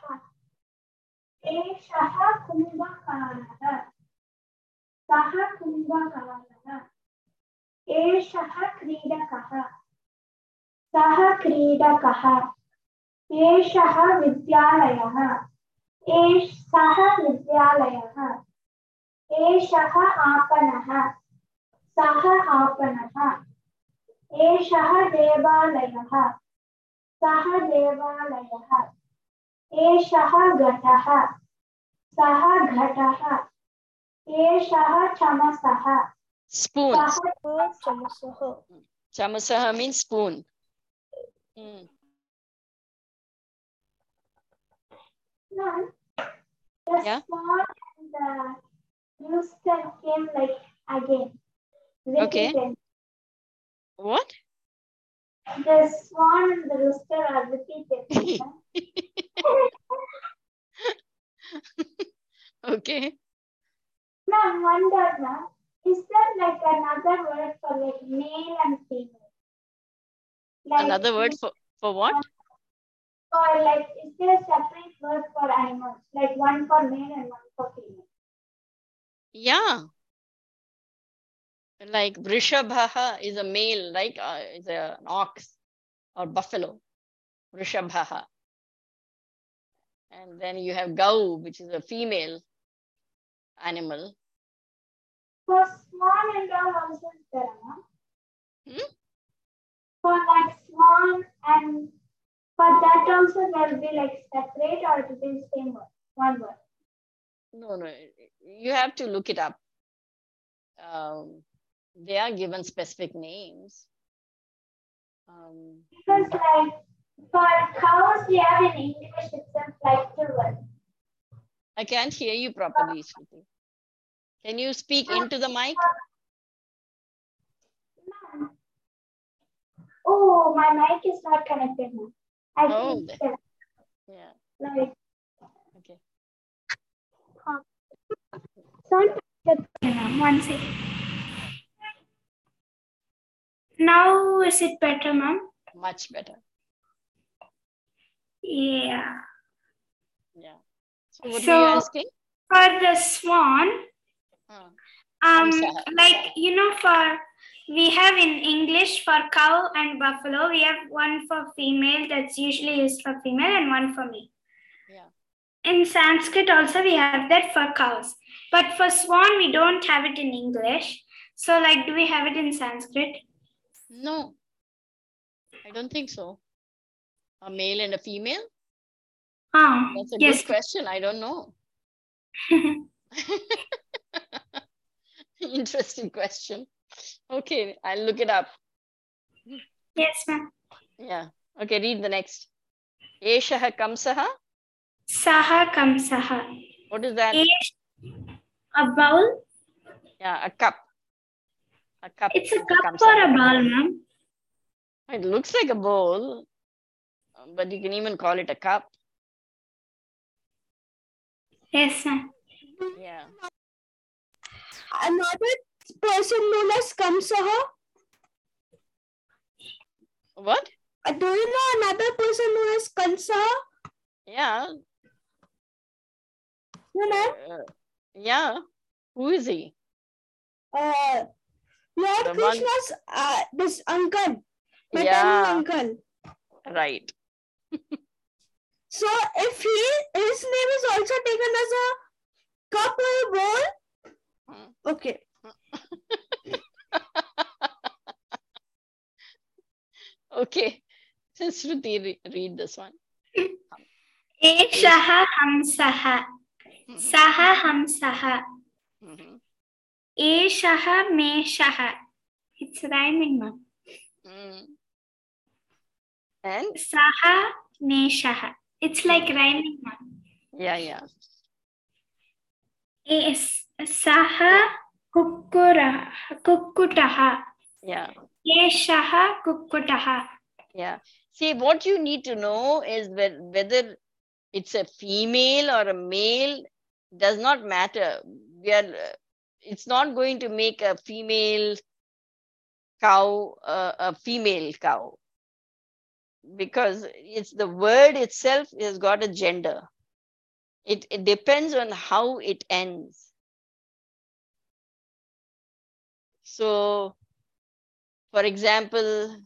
एषः कुम्भकारः सः कुम्भकारः एषः क्रीडकः सः क्रीडकः एषः विद्यालयः सः विद्यालयः एषः आपणः सः आपणः एषः देवालयः सः देवालयः एषः घटः सः घटः एषः चमसः Spoon. सः चमसः Chamasaha means spoon. Ma'am, the Yeah. swan and the rooster came like again. Okay. Repeated. What? The swan and the rooster are repeated. Okay. Ma'am, wonder, ma'am, is there like another word for like male and female? Like, Another word for what? or like, is there a separate word for animals? Like one for male and one for female? Yeah. Like Vrishabhaha is a male, like is an ox or buffalo. Vrishabhaha. And then you have Gau, which is a female animal. For swan and dove also is there, ma'am? For like swan and for that also there will be like separate or it will be the same word, one word. No, you have to look it up. They are given specific names. Because like for cows we have in English itself like two words. I can't hear you properly, Shruti. Can you speak into the mic? Oh, my mic is not connected now. I think Yeah. like Okay. One second. Now is it better, ma'am? Much better. Yeah. Yeah. So what were you asking? For the swan, Kamsaha. like for we have in English for cow and buffalo, we have one for female that's usually used for female and one for male. Yeah. In Sanskrit also we have that for cows. But for swan, we don't have it in English. So like, do we have it in Sanskrit? No, I don't think so. A male and a female? That's a good question. I don't know. Interesting question. Okay, I'll look it up. Yes, ma'am. Yeah. Okay, read the next. Eshaha Kamsaha. Saha Kamsaha. What is that? A bowl? Yeah, a cup. A cup. It's a cup or a bowl, ma'am? It looks like a bowl, but you can even call it a cup. Yes, ma'am. Yeah. Another person known as Kamsaha. What? Do you know another person known as Kamsaha? Yeah. No, ma'am. Yeah. Who is he? Lord Krishna's this uncle. Yeah. Uncle. Right. So if his name is also taken as a cup or a bowl, okay. Okay. So Shruti, read this one. Eshaha hamsaha. Saha hamsaha. Eshaha meshaha. It's rhyming, ma'am. And Saha neshaha. It's like rhyming, ma'am. yeah. Saha kukkutaha. Yeah. Eshaha kukkutaha. Yeah. See, what you need to know is whether it's a female or a male does not matter. It's not going to make a female cow a female cow, because it's the word itself has got a gender. It depends on how it ends. So, for example,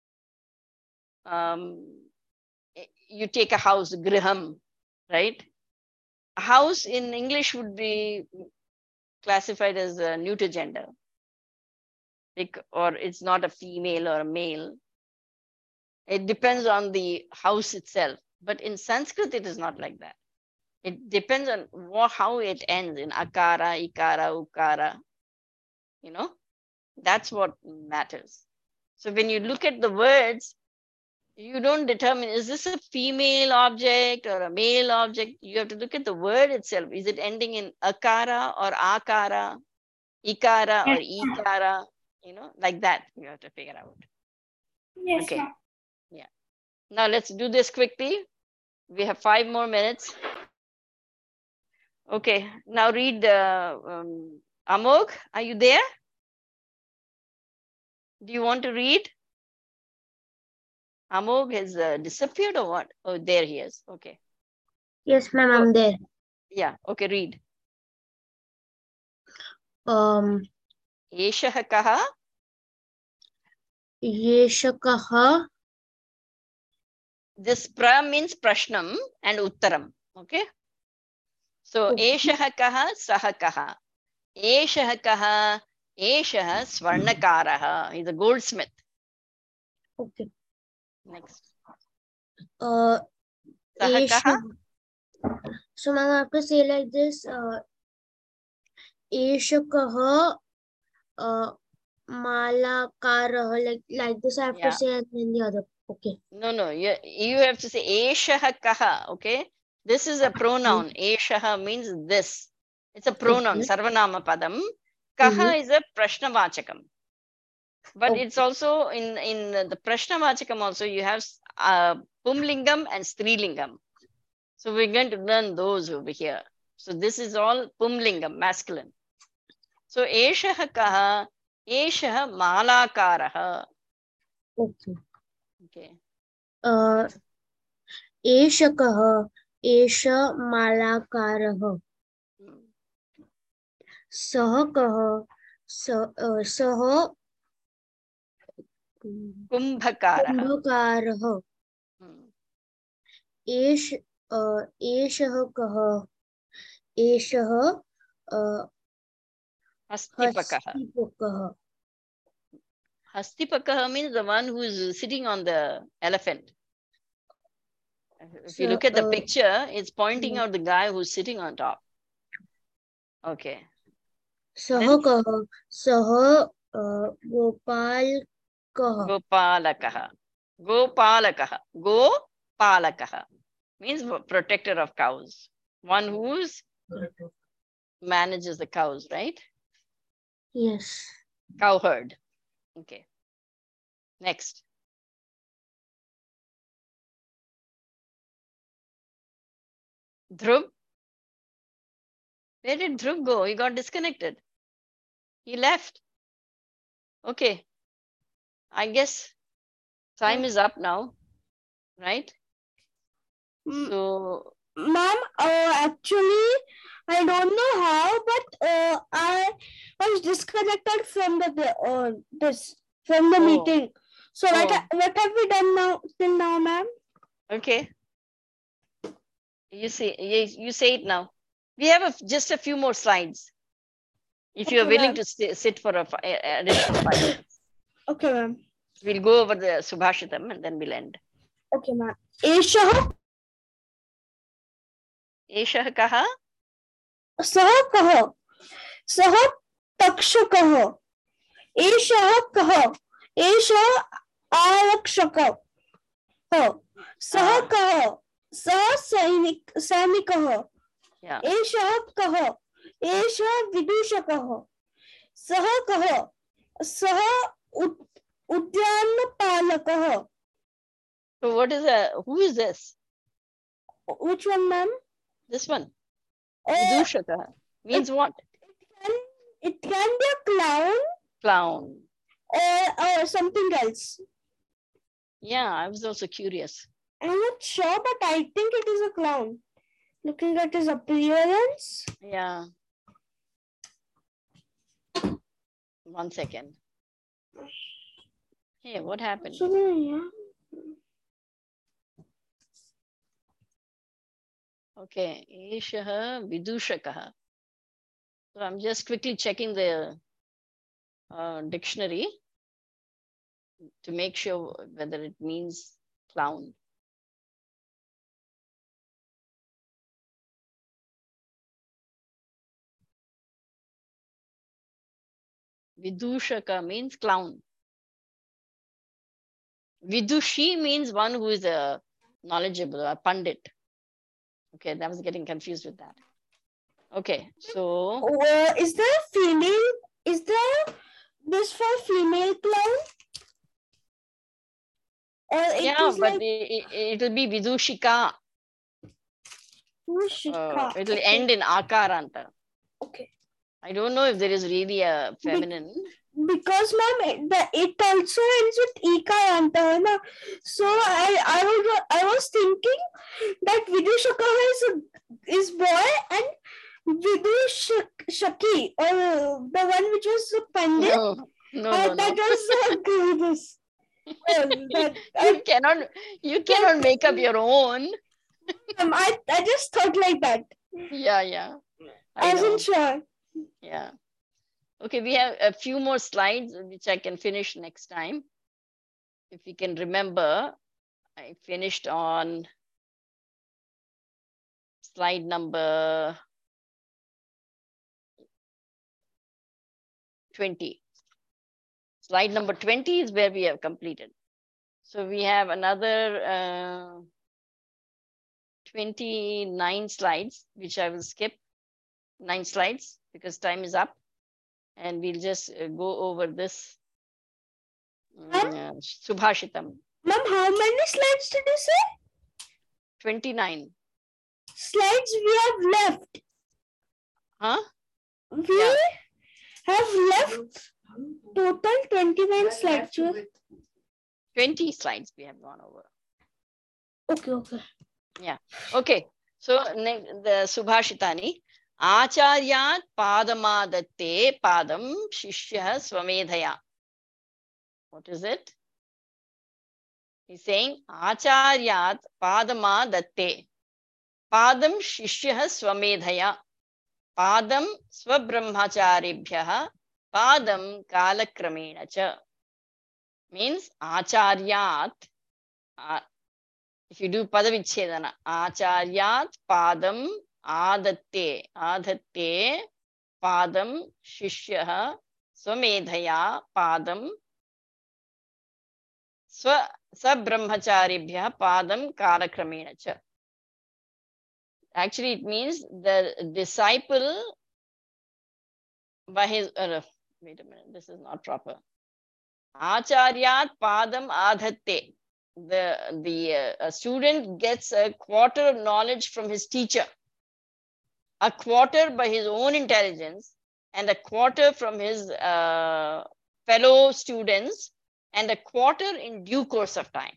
you take a house, griham, right? A house in English would be classified as a neuter gender, or it's not a female or a male. It depends on the house itself. But in Sanskrit, it is not like that. It depends on how it ends in akara, ikara, ukara. You know, that's what matters. So when you look at the words, you don't determine, is this a female object or a male object? You have to look at the word itself. Is it ending in akara or akara, ikara or ikara? You know, like that you have to figure out. Yes, okay. ma'am. Yeah. Now let's do this quickly. We have 5 more minutes. Okay. Now read Amog. Are you there? Do you want to read? Amog has disappeared or what? Oh, there he is. Okay. Yes, ma'am, I'm there. Yeah. Okay, read. Eshah kaha? Yeshakaha. This pra means prashnam and uttaram. Okay. So Eshah kaha, saha kaha. Eshah kaha, Eshah swarnakaraha. He's a goldsmith. Okay. Next. Saha kaha? So, ma'am, I have to say like this. Eshakaha malakaraha. Like this I have to say, and then the other. Okay. No. You have to say Eshah kaha. Okay. This is a pronoun. Eshah means this. It's a pronoun. Okay. Sarvanama padam. Kaha is a prashnavachakam. But it's also in the prashnavachakam also you have pumlingam and strilingam. So we're going to learn those over here. So this is all pumlingam, masculine. So Eshah kaha, Eshah malakaraha. Okay. Eshakaha, Esha malakaraha. Sahakaha, Saha Kumbhakaraha. Eshah kaha, Eshah Hastipakaha. Hastipakaha means the one who is sitting on the elephant. If you look at the picture, it's pointing out the guy who's sitting on top. Okay. Sahakaha, Saha Gopalakaha. Gopalakaha. Gopalakaha means protector of cows. One who's manages the cows, right? Yes. Cowherd. Okay. Next. Dhruv. Where did Dhruv go? He got disconnected. He left. Okay. I guess time is up now, right? So, ma'am, actually, I don't know how, but I was disconnected from the meeting. So what have we done now till now, ma'am? Okay. You say it now. We have just a few more slides. If you are Okay, willing ma'am. to sit for additional 5 minutes. Okay, ma'am. We'll go over the Subhashitam and then we'll end. Okay, ma'am. Eshah Eshah kaha? सः कः सः तक्षकः एषः कः एषः आरक्षकः सः कः सः सैनिकः Yeah. एषः कः एषः विदूषकः सः कः सः उद्यानपालकः. So what is who is this? Which one, ma'am? This one. Vidushaka means what? It can be a clown. Clown. Or something else. Yeah, I was also curious. I'm not sure, but I think it is a clown. Looking at his appearance. Yeah. 1 second. Hey, what happened? Okay, Eshaha Vidushakaha. So I'm just quickly checking the dictionary to make sure whether it means clown. Vidushaka means clown. Vidushi means one who is knowledgeable, a pandit. Okay, I was getting confused with that. Okay, so is there a female? Is there this for female clown? Yeah, but it will be Vidushika. It will end in Akaranta. Okay. I don't know if there is really a feminine. Because ma'am, it also ends with Ikaranta. So I was thinking that Vidushaka is boy and Vidushaki, or the one which was the pandit. No. That was this. You cannot make up your own. I just thought like that. Yeah. I wasn't sure. Yeah. Okay, we have a few more slides which I can finish next time. If you can remember, I finished on slide number 20. Slide number 20 is where we have completed. So we have another 29 slides, which I will skip 9 slides because time is up. And we'll just go over this Subhashitam. Ma'am, how many slides did you say? 29. Slides we have left. Huh? We have left total 29 slides. 20 slides we have gone over. Okay. Yeah. Okay. So the Subhashitani. Acharyat padamadatte padam shishya swamedhaya. What is it? He's saying Acharyat padamadatte padam shishya swamedhaya padam swabrahmacharibhyah padam kalakramena cha. Means Acharyat. If you do padavichedana, Acharyat padam adatte padam shishya swamedhaya padam sabrahmacharibhyah padam kalakramena cha. Actually, it means the disciple by his wait a minute, this is not proper. Acharyat padam adhatte. The student gets a quarter of knowledge from his teacher, a quarter by his own intelligence, and a quarter from his fellow students, and a quarter in due course of time.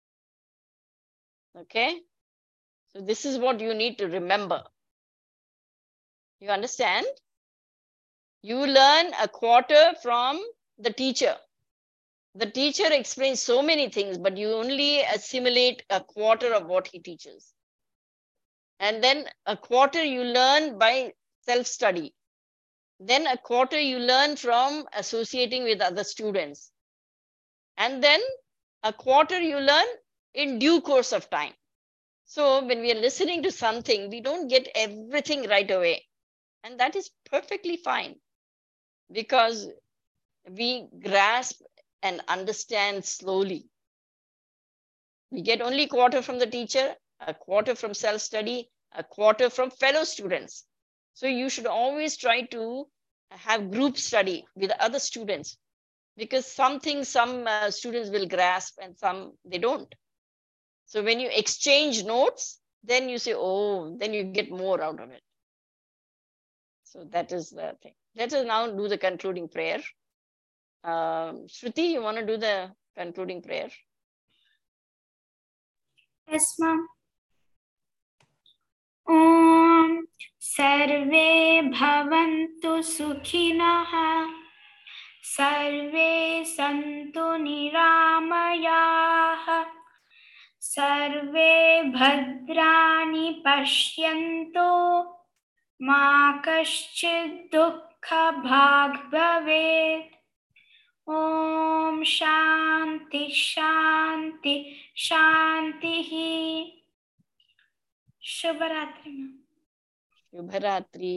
Okay? So this is what you need to remember. You understand? You learn a quarter from the teacher. The teacher explains so many things, but you only assimilate a quarter of what he teaches. And then a quarter you learn by self-study. Then a quarter you learn from associating with other students. And then a quarter you learn in due course of time. So when we are listening to something, we don't get everything right away. And that is perfectly fine, because we grasp and understand slowly. We get only quarter from the teacher, a quarter from self-study, a quarter from fellow students. So you should always try to have group study with other students, because some things some students will grasp and some they don't. So when you exchange notes, then you say, oh, then you get more out of it. So that is the thing. Let us now do the concluding prayer. Shruti, you want to do the concluding prayer? Yes, ma'am. Om Sarve Bhavantu Sukhinah Sarve Santu Niramayah Sarve Bhadrani Pashyanto Ma Kaschid Dukkha Bhag Bhavet. Om Shanti Shanti Shanti. Shubharatri. Shubharatri.